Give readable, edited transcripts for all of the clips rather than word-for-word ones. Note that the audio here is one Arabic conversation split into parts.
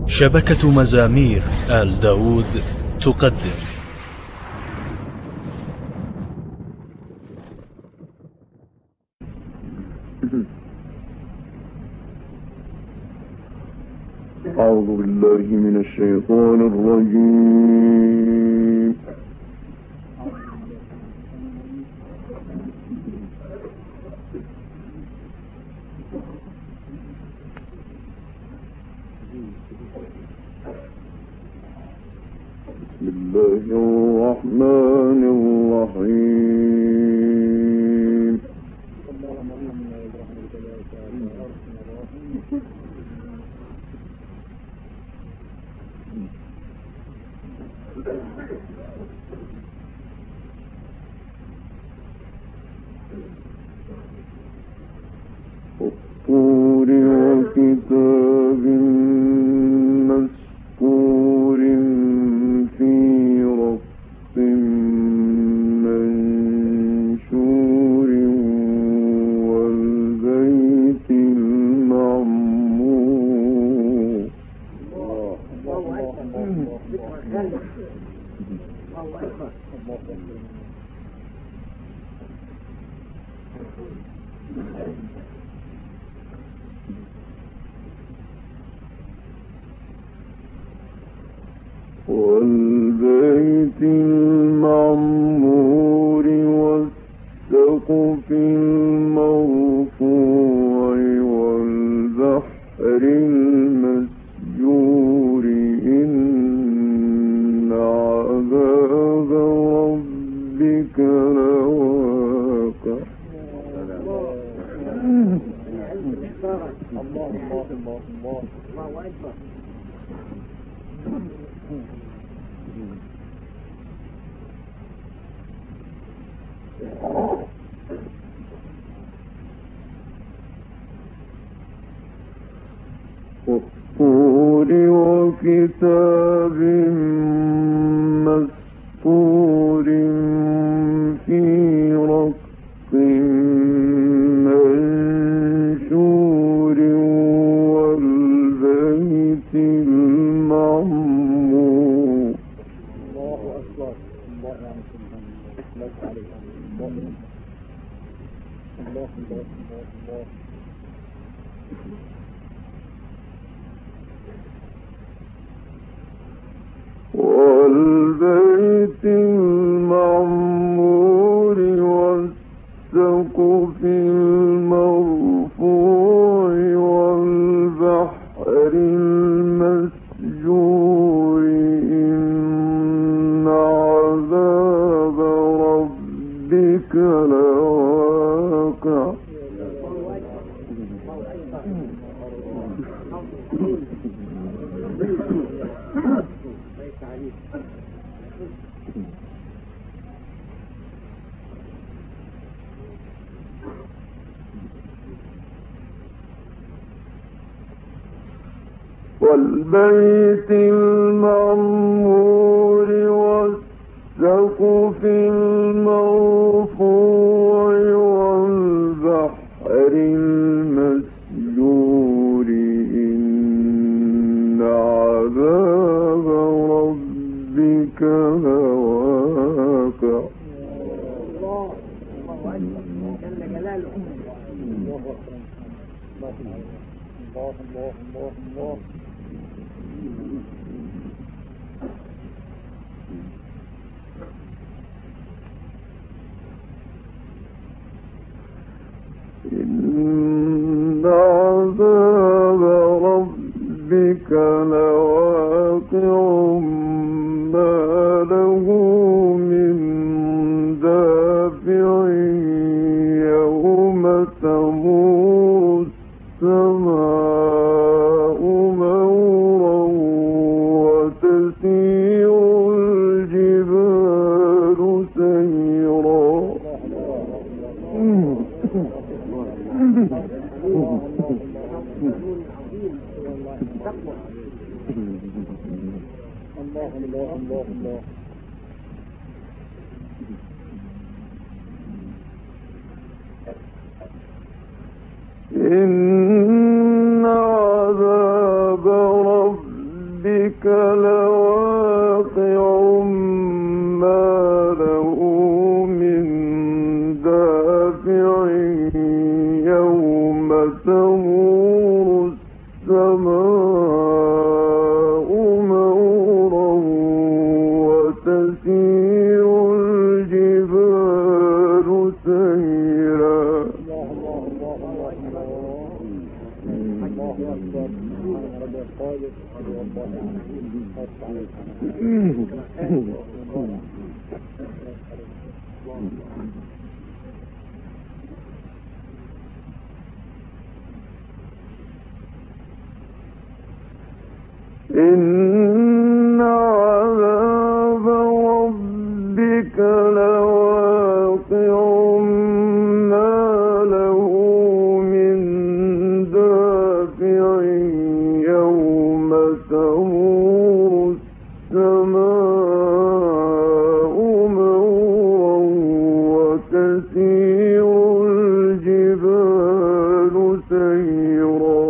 شبكة مزامير آل داود تقدم أعوذ بالله من الشيطان الرجيم. بسم الله الرحمن الرحيم. والطور وكتاب مسكور في رق منشور والبيت المعمور. والبيت المعمور والسقف المرفوع والبحر المسجور إن عذاب ربك لواقع. والطور وكتاب مسطور في رق منشور والبيت المعمور. الله أكبر. الله عليك. الله والبيت المعمور والسقف المرفوع والبحر المسجور إن عذاب ربك لواقع. والبيت المعمور والسقف المرفوع والبحر المسجور إن عذاب ربك لواقع. الله إن عذاب ربك لواقع ما له من دافع يوم تمور السماء مورا وتسير الجبال سيرا. إن عذاب ربك ربك لواقع ما له من دافع يوم تمور السماء مورا وتسير الجبال سيرا. إن عذاب ربك لواقع ما له من دافع يوم تمور السماء مورا وتسير الجبال سيرا.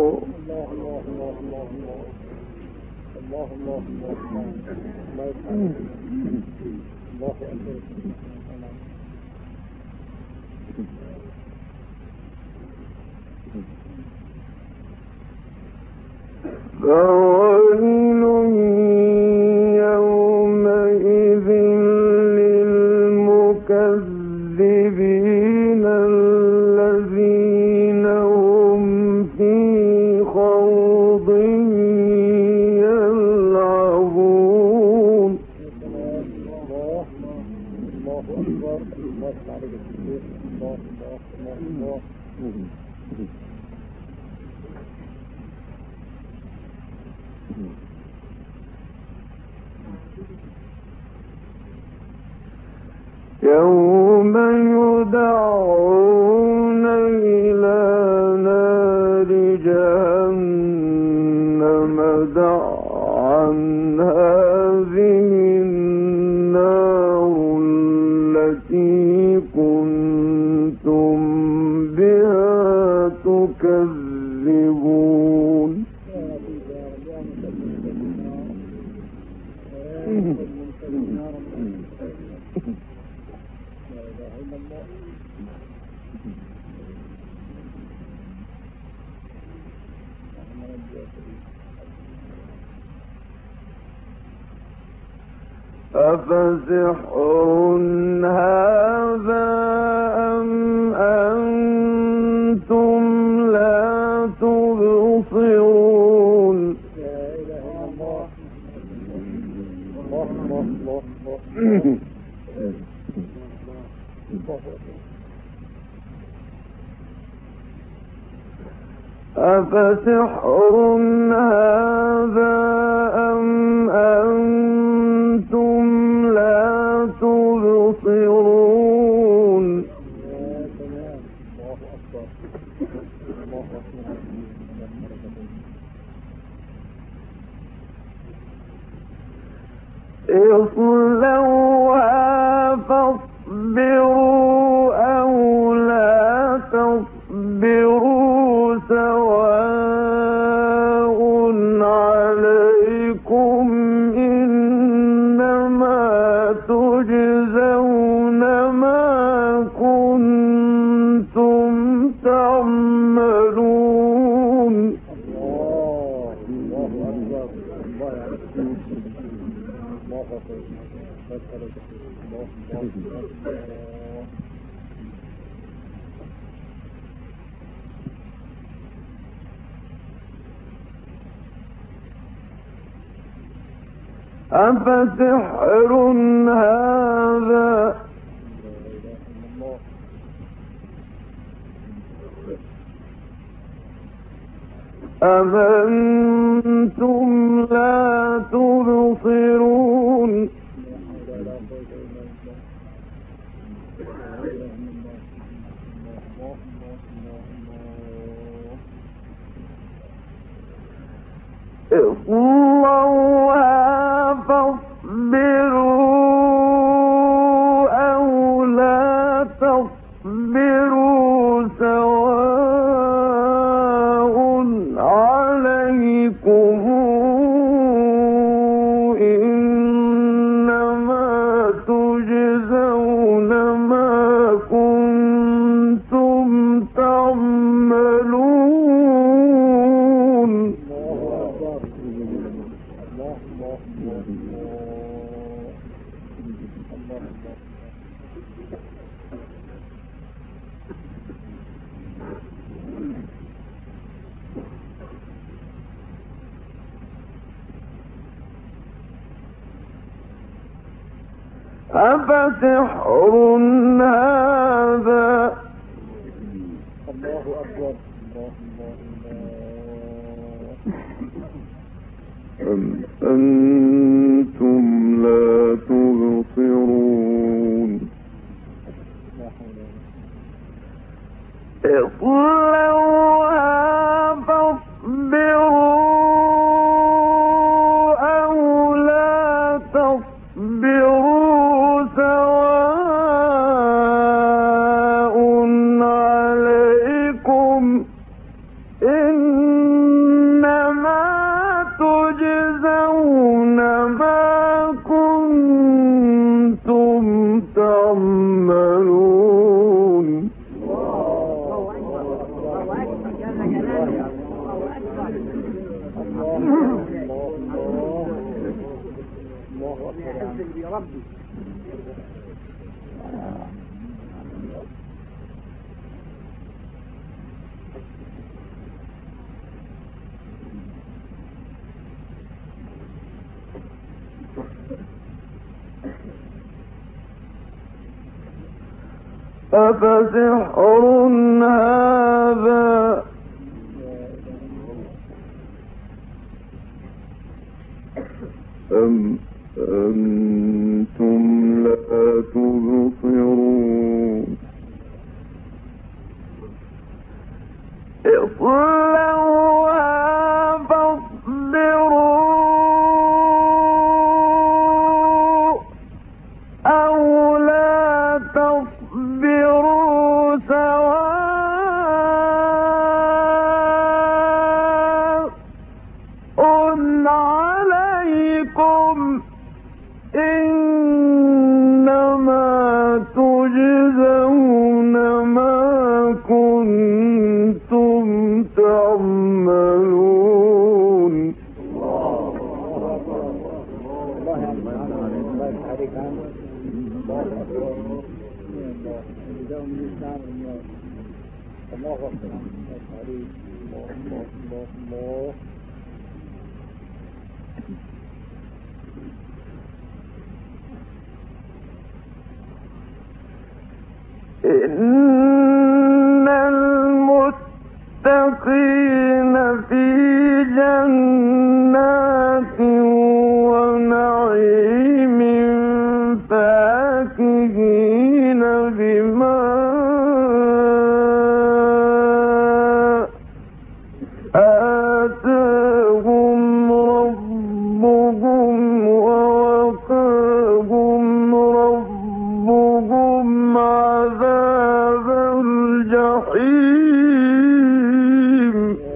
فويل يومئذ للمكذبين الذين هم في خوض يلعبون. يوم يدعون إلى نار جهنم دعا هذه النار التي كنتم بها تكذبون. أفسحر هذا أم أنتم لا تبصرون. أفسحر هذا أم أنتم لا تبصرون. اصلوها فاصبروا أو لا تصبروا سواء عليكم إنما تجزون ما كنتم تعملون. أفسحر هذا أم أنتم لا تبصرون. اصلوها فاصبروا أو لا تصبروا سواء عليكم أفسحر هذا الله أكبر أم أنتم لا تبصرون اصلوها فاصبروا أو لا تصبروا سواء عليكم إنما تجزون ما كنتم تعملون أفسحر هذا أم أنتم لا تبصرون اصلوها فاصبروا أو لا تصبروا سواء عليكم إنما تجزون ما كنتم تعملون إن المتقين في جنات ونعيم فاكهين بما آتاهم ربهم ووقاهم ربهم عذاب الجحيم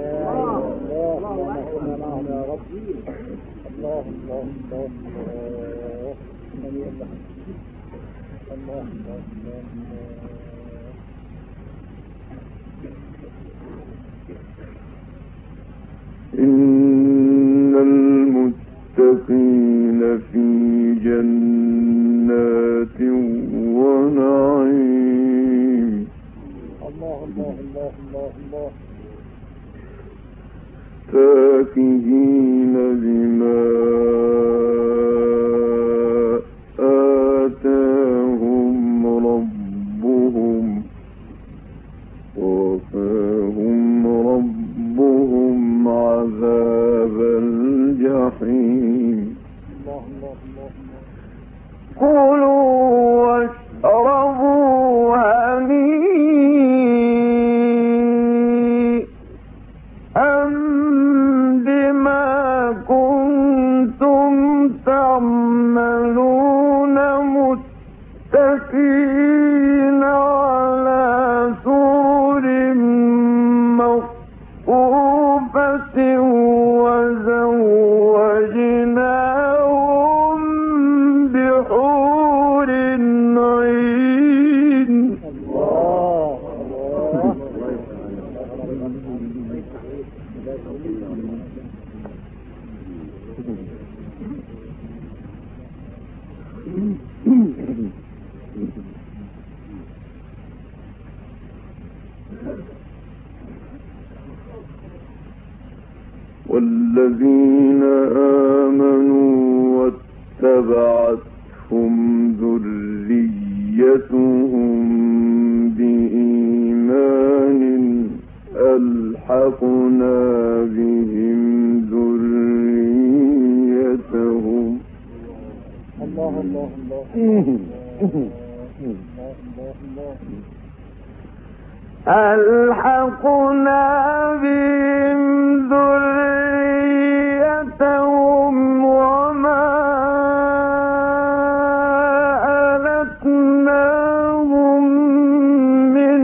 إن المتقين في جنات ونعيم فاكهين بما آتاهم ربهم ووقاهم ربهم عذاب الجحيم كلوا واشربوا هنيئا بما كنتم تعملون متكئين على سرر مصفوفة وزوجناهم بحور والذين آمنوا واتبعتهم ذريتهم بإيمان ألحقنا بهم ذريتهم. الله الله ألحقنا بهم ذريتهم وما ألتناهم من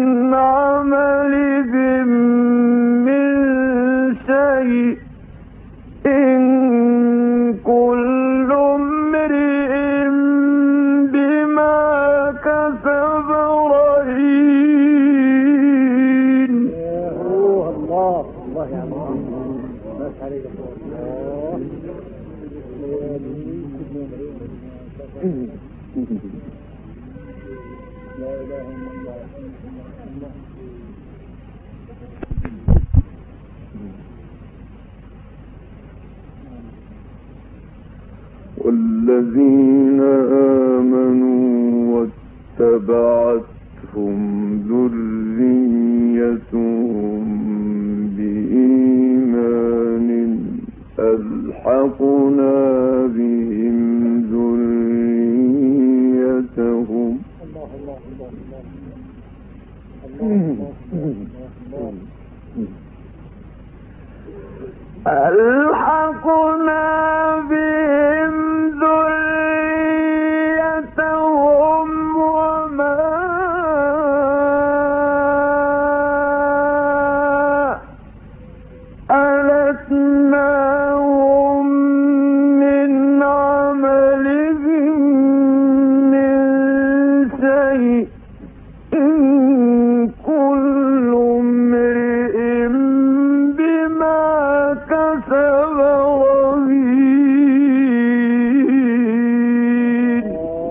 عملهم من شيء إن كل امرئ بما كسب رهين. الله الله يا الله بس عليك لا إله إلا الله. والذين آمنوا واتبعتهم ذريتهم بإيمان ألحقنا بهم ذريتهم. ألحقنا بهم ذريتهم وما ألتناهم من عملهم من شيء إن كل امرئ بما كسب رهين.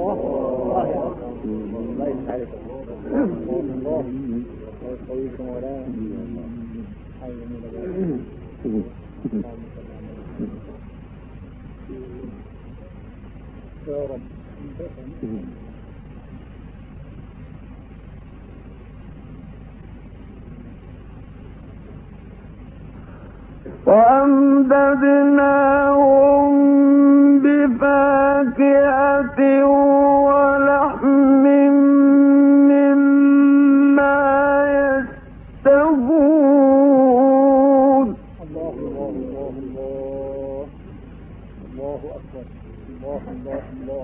وأمددناهم بفاكهة ولحم مما يشتهون. الله الله الله الله الله أكبر الله الله الله.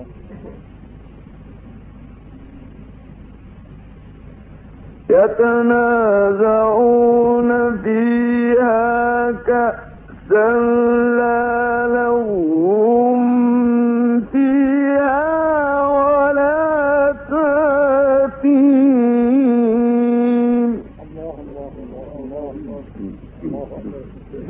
يتنازعون فيها كأسا لا لغو فيها ولا تأثيم. الله الله الله الله الله أكبر.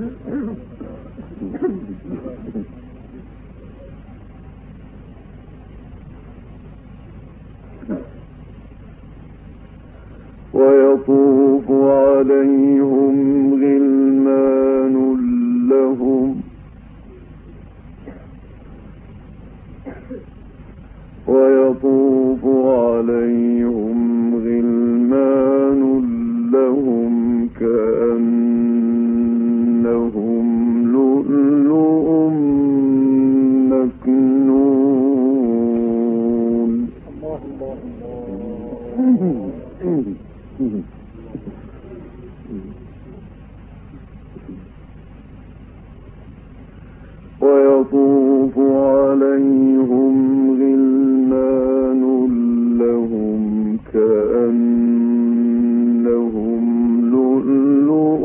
ويطوف عليهم غلمان لهم ويطوف عليهم غلمان لهم كأنهم لؤلؤ مكنون. الله الله الله. ويطوف عليهم غلمان لهم كأنهم لؤلؤ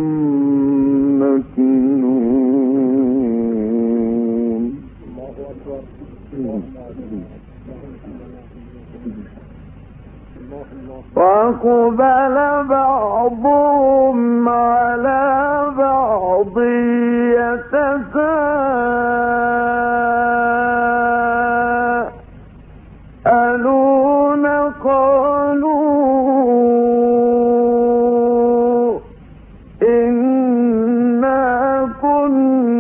مكنون. الله أكبر. وأقبل بعضهم على بعض يتساءلون قالوا إنا كنا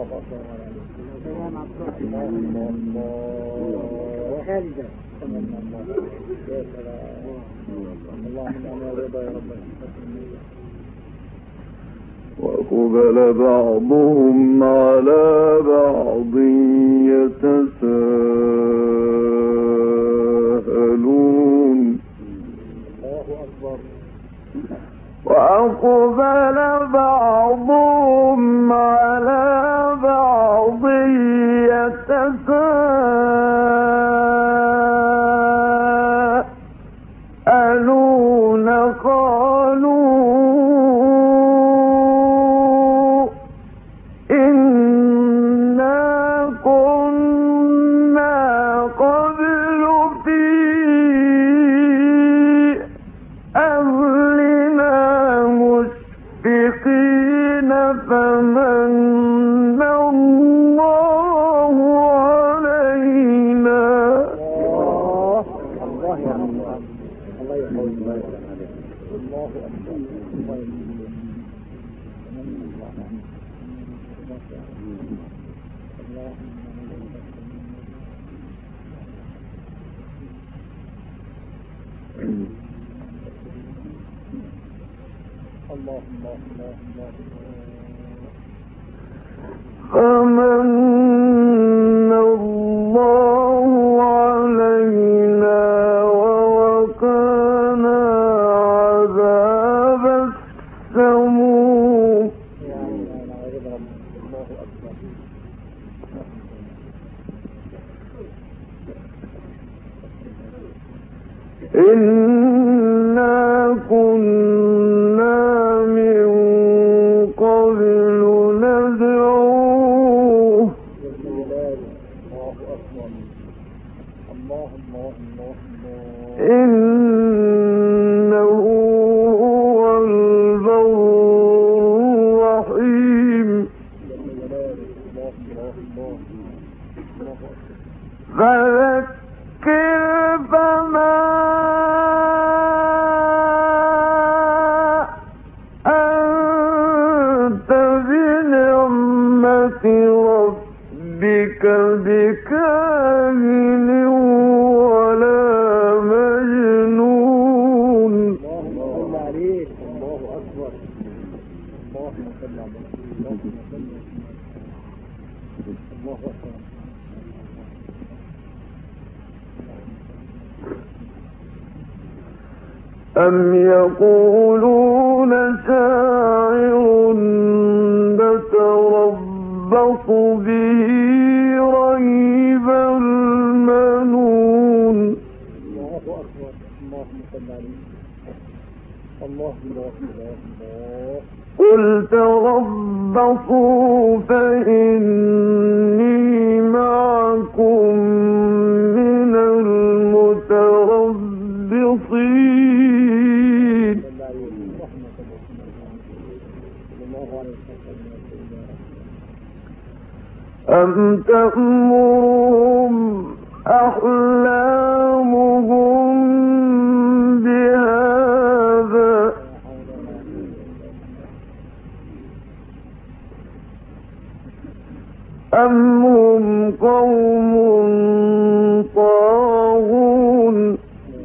أكبر الله خالدا يا سلام الله من أمر رضا يا رب. وأقبل بعضهم على بعض يتساءلون الله أكبر. وأقبل بعضهم على بعض يتساءلون قالوا إنا كنا قبل في أهلنا مشفقين فمن الله علينا. الله يا رب الله يحفظ الله أكبر الله فمن الله علينا ووقانا عذاب السموم. إنا كنا من قبل ندعوه إنه هو البر الرحيم. فذكر فما أنت بنعمة ربك بكاهن ولا مجنون. الله عليك الله أكبر اللهم صل على الله أكبر. أم يقولون شاعر نتربص به ريب المنون. الله أكبر اللهم صل عليه الله الله الله. قل تربصوا فإني معكم من المتربصين. أم تأمرهم أحلامهم بهذا أم هم قوم طاغون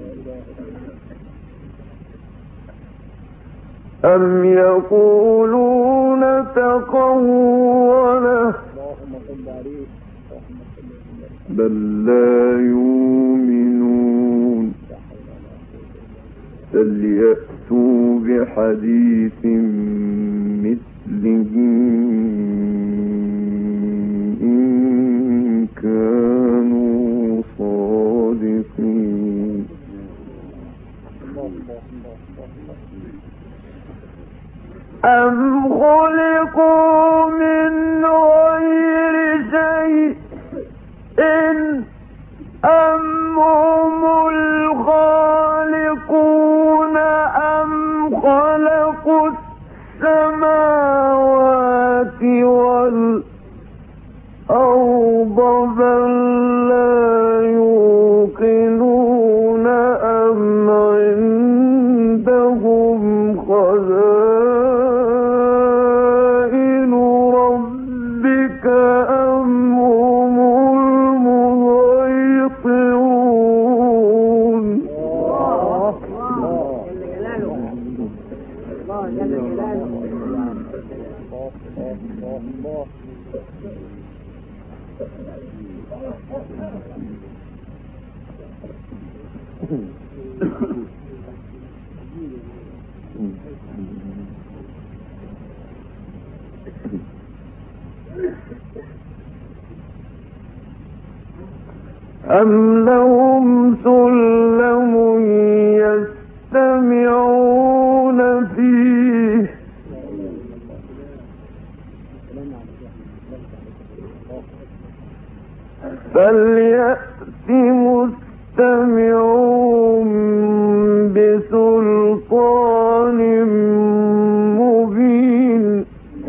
أم يقولون تقوله بل لا يؤمنون. فليأتوا بحديث مثله إن كانوا صادقين. أم خلقوا من غير شيء أم هم الخالقون أم خلقوا السماوات والأرض بل لا يوقنون أم عندهم خزائن ربك أم لهم سلم يستمعون فيه فليأت مستمعون بسلطان مبين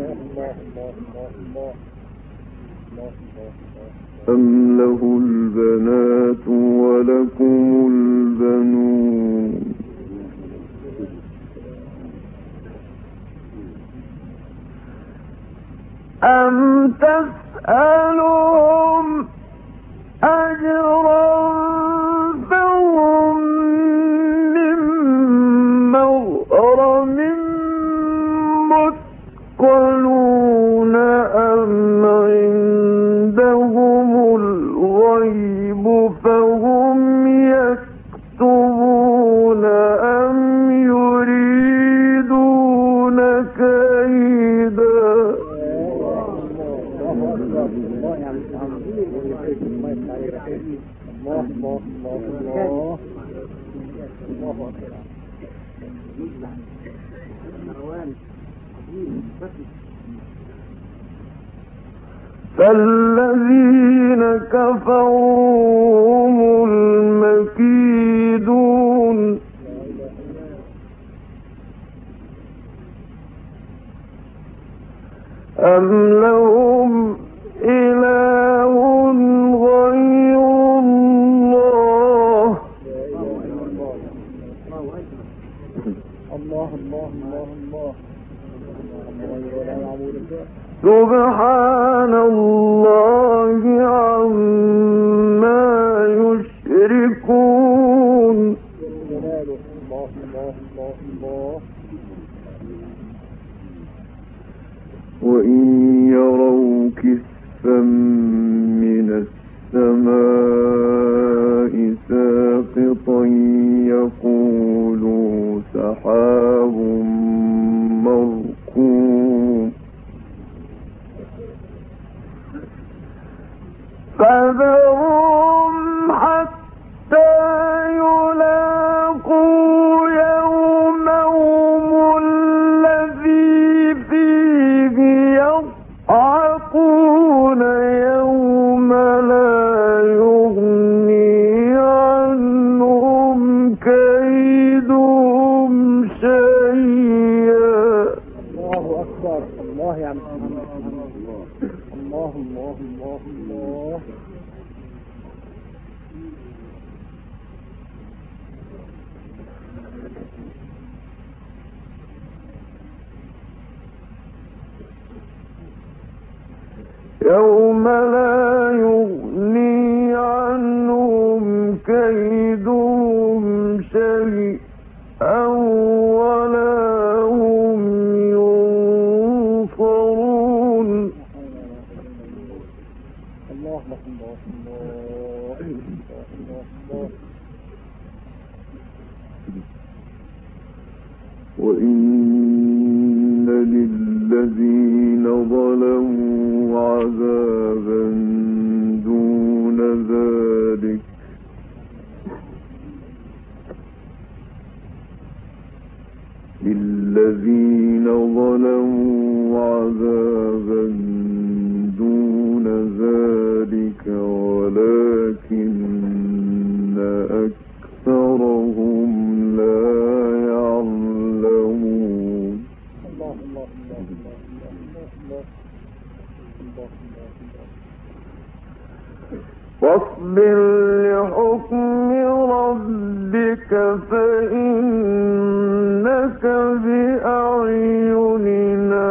أم له البنات ولكم البنون أم تسألهم أجرا فهم من مغرم مثقلون أم عندهم الغيب فهم يكتبون أم يريدون كيدا فالذين كفروا هم المكيدون أم لهم إله غير الله سبحان الله عما يشركون وإن يروا كسفا من السماء ساقطا يقولوا سحاب مركوم فذرهم حتى يلاقوا يومهم الذي فيه يضحكون يوم لا يغني عنهم كيدهم شيئا. الله أكبر. الله يا محمد. الله الله الله الله. يوم لا يغني عنهم كيدهم شيئا ولا هم ينصرون. الله الله الله الله. وإن للذين ظلموا عذابا دون ذلك للذين ظلموا عذابا دون ذلك ولكن أكثرهم لا يعلمون. الله الله الله الله. واصبر لحكم ربك فإنك بأعيننا.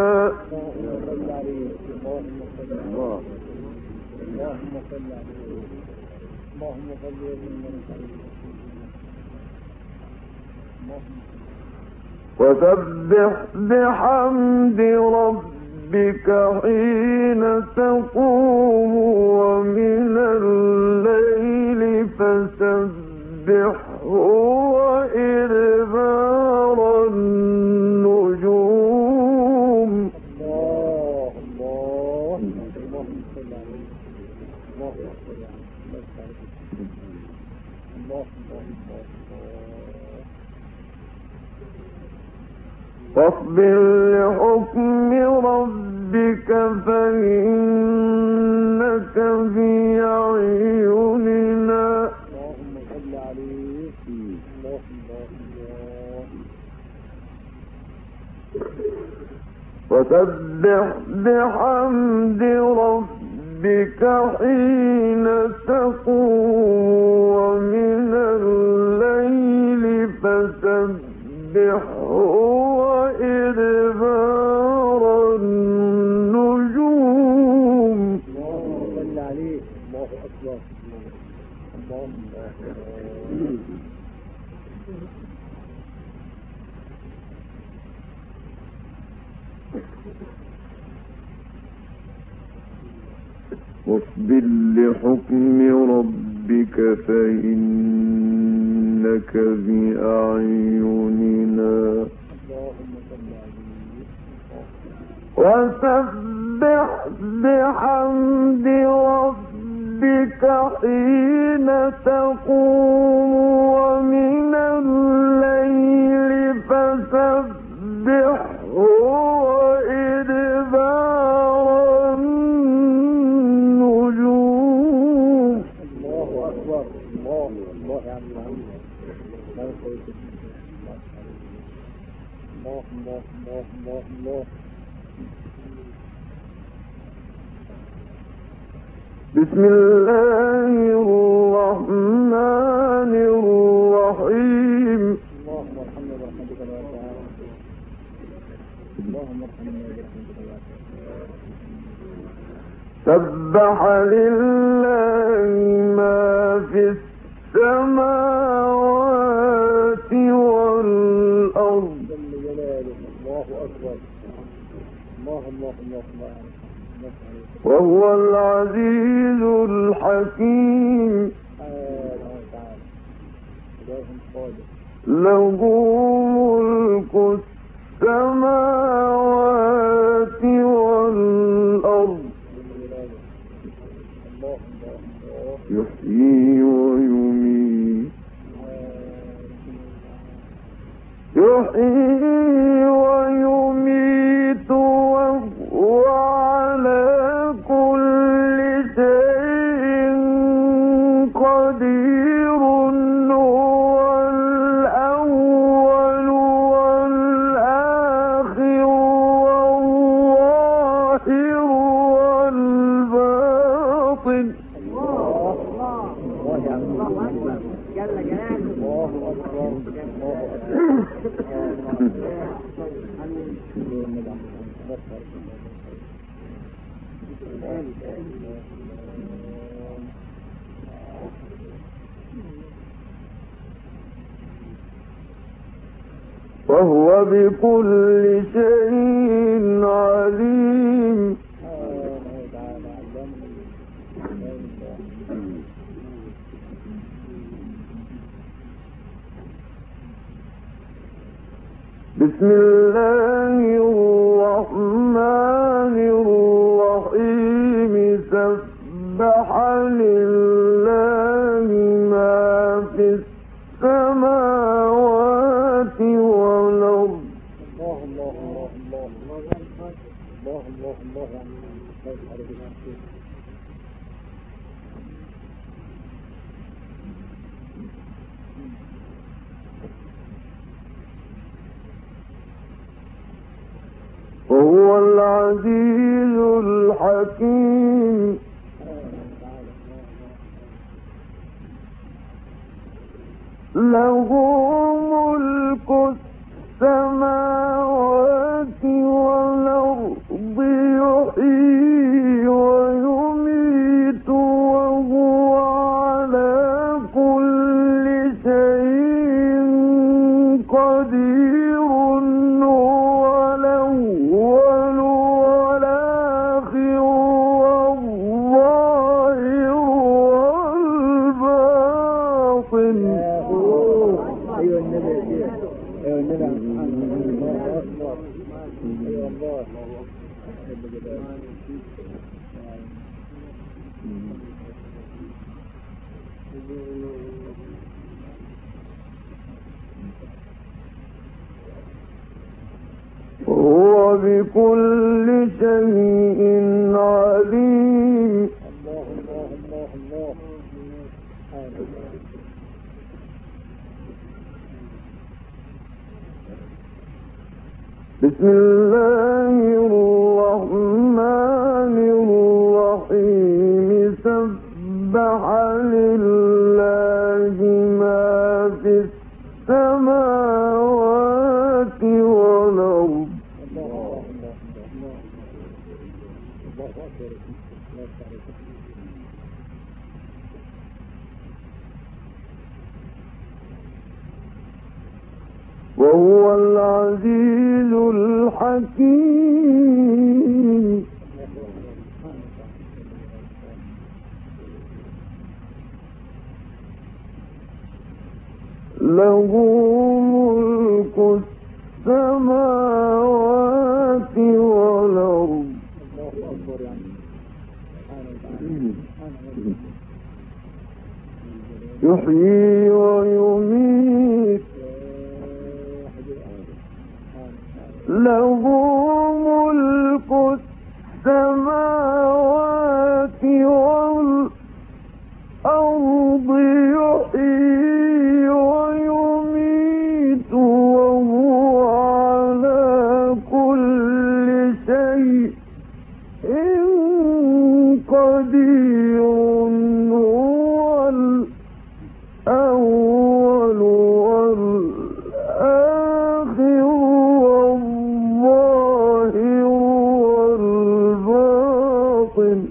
وسبح بحمد ربك ربك حين تقوم ومن الليل فسبحه وإدبار النجوم. الله الله اللهم صل عليه اللهم صل عليه الله الله فاصبر لحكم ربك فإنك بأعيننا اللهم صل عليه الله الله وسبح بحمد ربك حين تقوم ومن الليل فسبحه وإدبار النجوم. اللهم صل عليه الله أكبر الله واصبر لحكم ربك فإنك بأعيننا اللهم صل عليه وسبح بحمد ربك حين تقوم ومن الليل فسبحه وإدبار النجوم. الله أكبر الله الله يا عم الله الله الله الله الله بسم الله الرحمن الرحيم. اللهم ارحمنا برحمتك يا تعالى اللهم ارحمنا برحمتك يا سبح لله ما في السماوات والأرض جل جلاله الله أكبر الله الله الله الله وهو العزيز الحكيم تعالى إله صادق له ملك السماوات والأرض الله الله الله يحيي ويميت يحيي ويميت وهو على كل شيء قدير هو الأول والآخر والظاهر والباطن. الله يا عم جل جلاله الله أكبر الله وهو بكل شيء عليم. بسم الله الرحمن الرحيم سبح لله ما في السماوات والأرض الله الله الله الله الله الله الله وهو العزيز الحكيم له ملك السماوات والأرض يحيي ويميت وهو على كل شيء قدير هو الأول أيها النبي يا شيخ، أيها النبي الله أكبر، أيها الله هو بكل شيء عليم. الله الله الله الله. بسم الله الرحمن الرحيم. سبح لله ما في السماوات والأرض. وهو العزيز الحكيم. له ملك السماوات والأرض. يحيي ويميت. له ملك السماوات والأرض. يحيي ويميت وهو على كل شيء قدير. هو الأول والآخر والظاهر والباطن.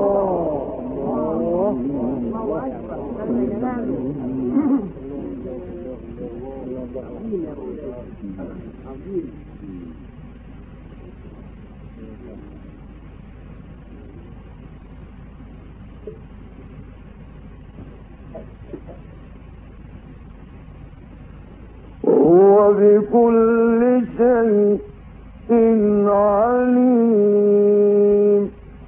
هو بكل شيء عليم.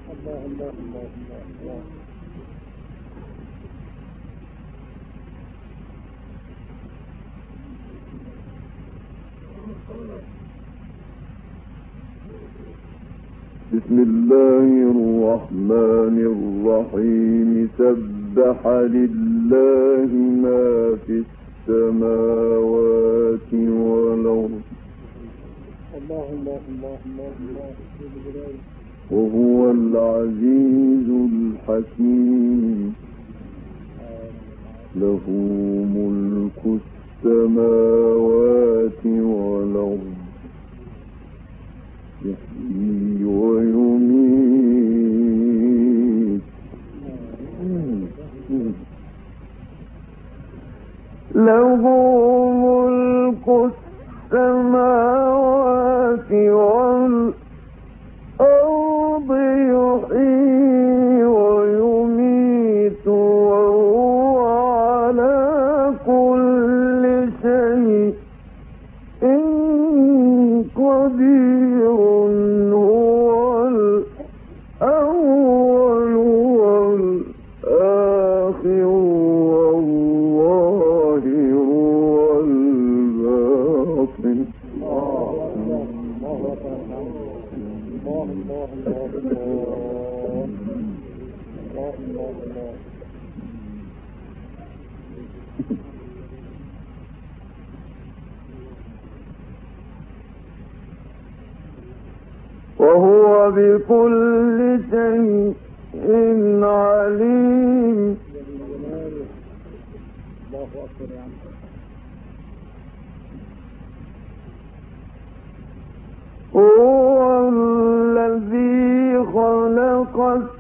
بسم الله الرحمن الرحيم. سبح لله ما في السماوات والأرض. الله الله الله الله الله. وهو العزيز الحكيم. له ملك السماوات والأرض. يحيي ويميت. له ملك السماوات والأرض. يحيي ويميت وهو على كل شيء قدير. هو الأول والآخر والظاهر والباطن. وهو بكل شيء عليم. هو الذي خلق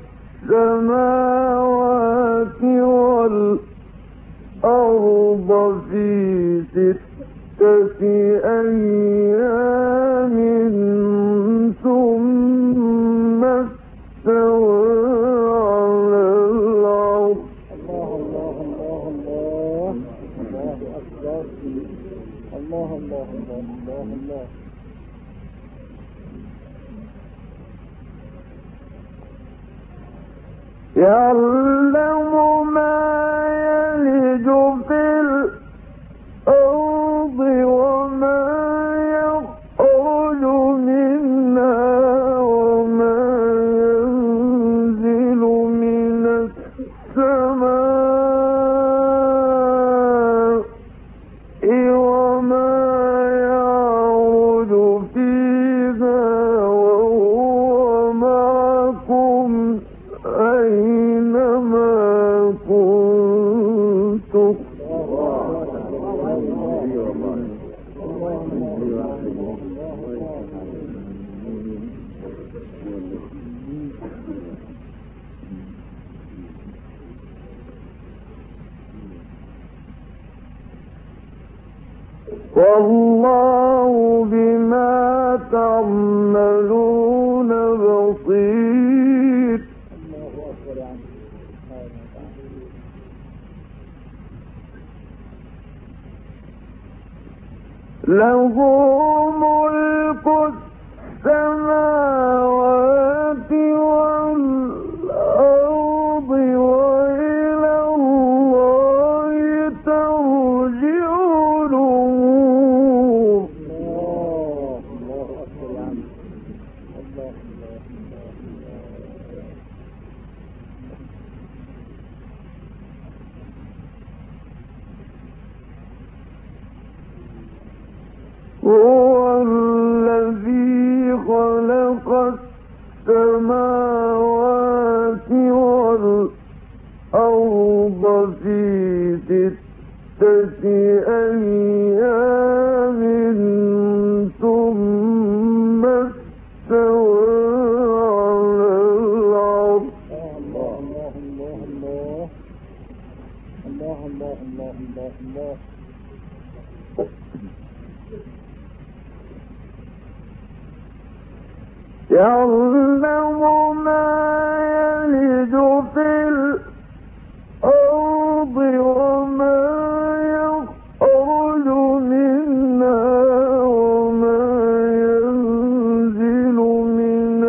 السماوات والأرض في 6 أيام ثم استوى على العرش. الله الله الله الله. الله الله الله الله الله. يعلم ما يلج في الأرض وما يخرج منها وما ينزل من السماء وما يعرج فيها وهو معكم أينما كنتم. والله بما تعملون بصير. له ملك السماوات والأرض وإلى الله ترجع الأمور. الله أكبر يا عم. الله الله الله. هو الذي خلق السماوات والأرض في 6 أيام ثم استوى على العرش. الله الله الله الله. الله الله الله الله الله. يعلم ما يلج في الأرض وما يخرج منها وما ينزل من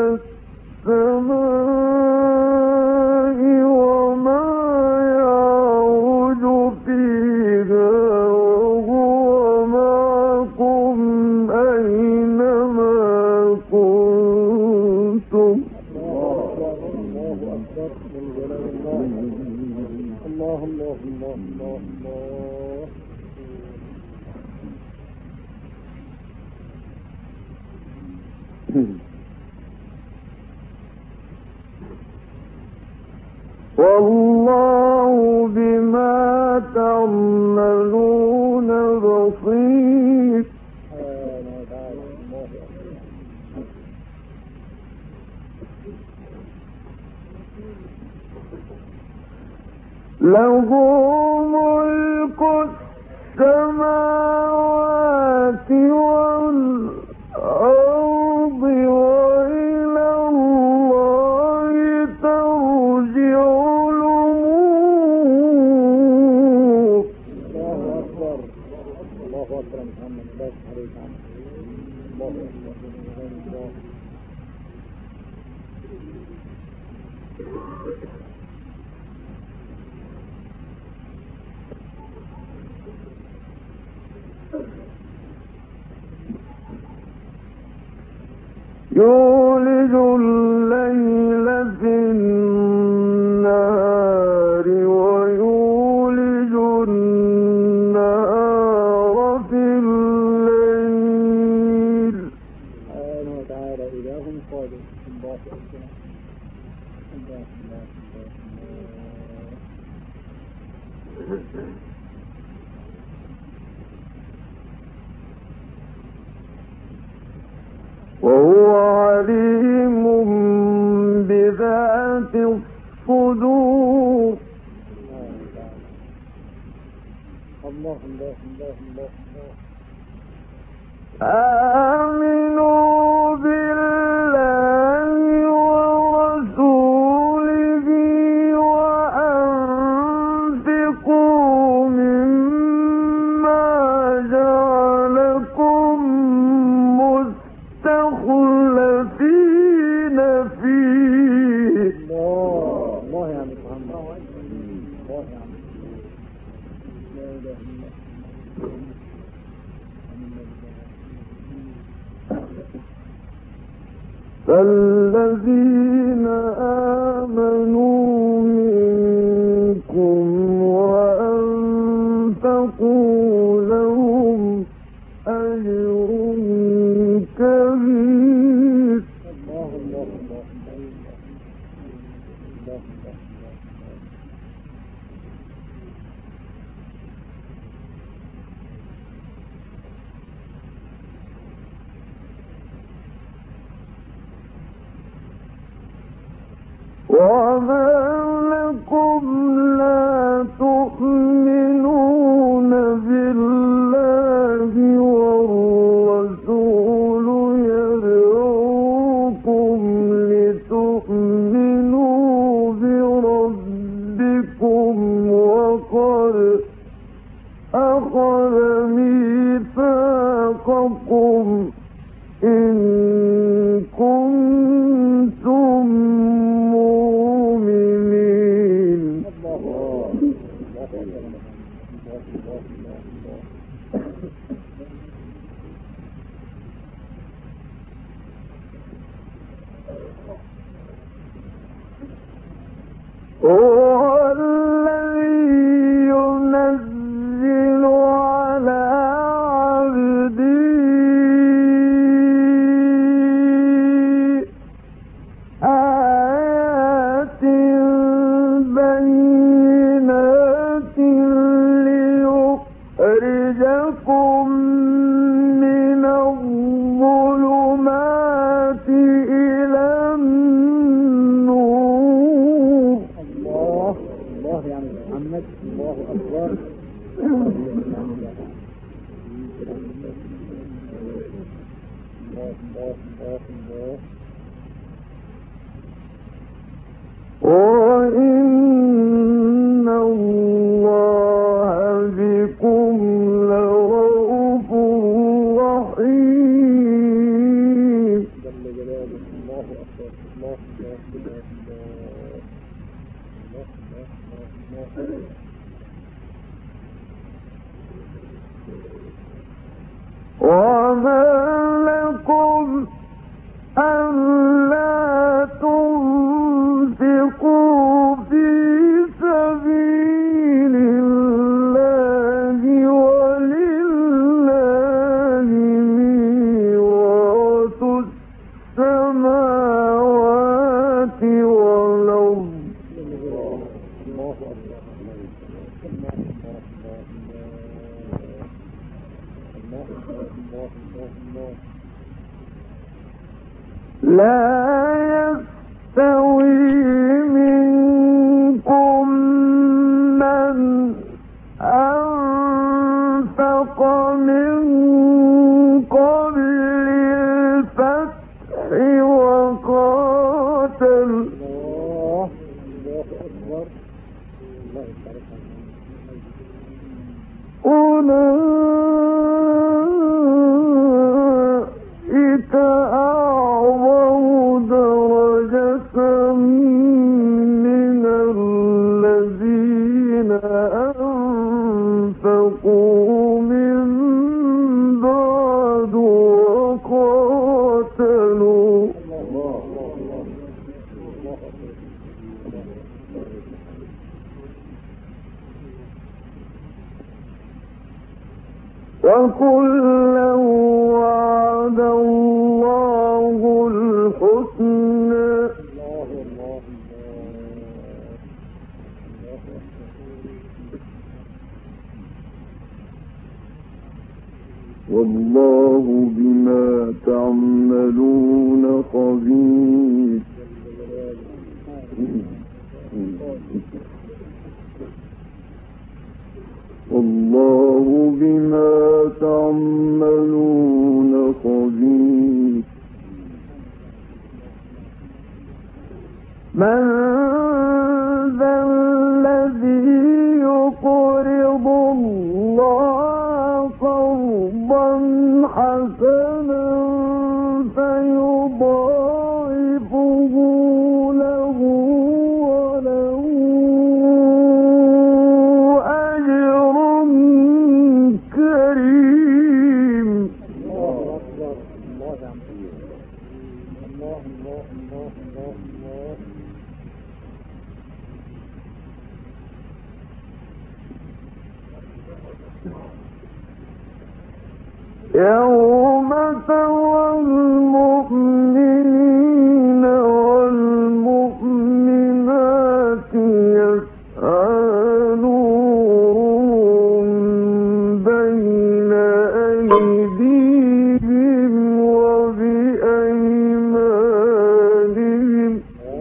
السماء وما يعرج فيها وهو معكم أينما كنتم. الله أكبر من جلال الله. الله الله الله الله الله. والله بما تعملون بصير. سبحانه وتعالى. الله أكبر. له ملك السماوات والأرض وإلى الله ترجع الأمور. الله أكبر. الله أكبر يا محمد. بارك عليك يا عم. الله أكبر. الله. يولج الليل في النهار ويولج النهار في الليل. سبحانه وتعالى إله قادر. الله أكبر. الله الله الله. وهو عليم بذات الصدور. الله الله الله الله. آمنوا بالله ورسوله وأنفقوا مما جعل الله يا عم. لا إله إلا فالذين آمنوا منكم وأنفقوا لهم أجر كبير. الله الله الله الله. وما لكم لا تؤمنون بالله والرسول يدعوكم لتؤمنوا بربكم وقد أخذ ميثاقكم إن كنتم مؤمنين. هو الذي ينزل على عبده آيات بينات ليخرجكم من الظلمات إلى النور. الله الله يا عم محمد. الله أكبر. الله الله الله. وإن الله بكم لرؤوف رحيم. جل جلاله. الله أكبر. الله الله الله الله. وما لكم ألا تنفقوا في سبيل الله ولله ميراث السماوات والأرض. الله أكبر. لا يستوي منكم من أنفق من قبل الفتح وقاتل الله أكبر. الله يبارك أولئك أعظم درجة من الذين أنفقوا من بعد وقاتلوا. وكلا وعد الله الحسنى والله بما تعملون خبير. والله بما تعملون خبير. من ذا الذي يقرض الله قرضا حسنا فيضاعفه له وله يوم ترى المؤمنين والمؤمنات يسعى نورهم بين أيديهم وبأيمانهم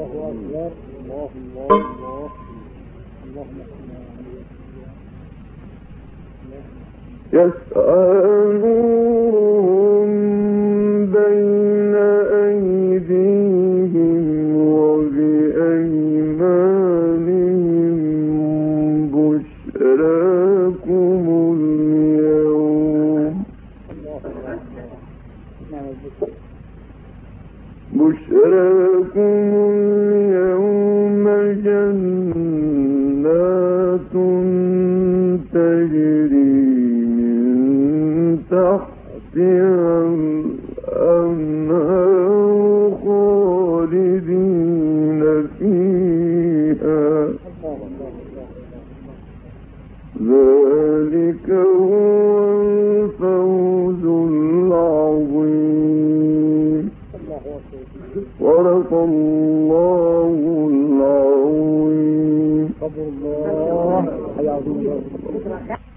يسعى نورهم بين أيديهم وبأيمانهم بشراكم اليوم جنات تجري تحتها الأنهار خالدين فيها ذلك هو الفوز العظيم صدق الله العظيم.